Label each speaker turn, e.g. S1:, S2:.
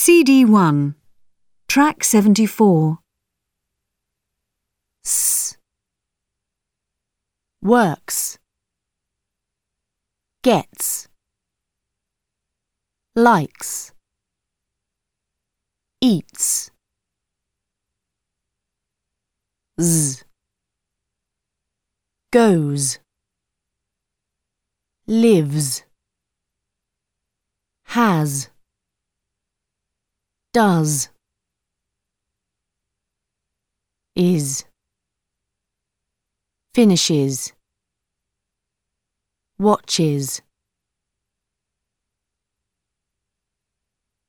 S1: CD1, Track 74.
S2: S. Works. Gets. Likes. Eats. Z. Goes. Lives. Has. Does. Is. Finishes. Watches.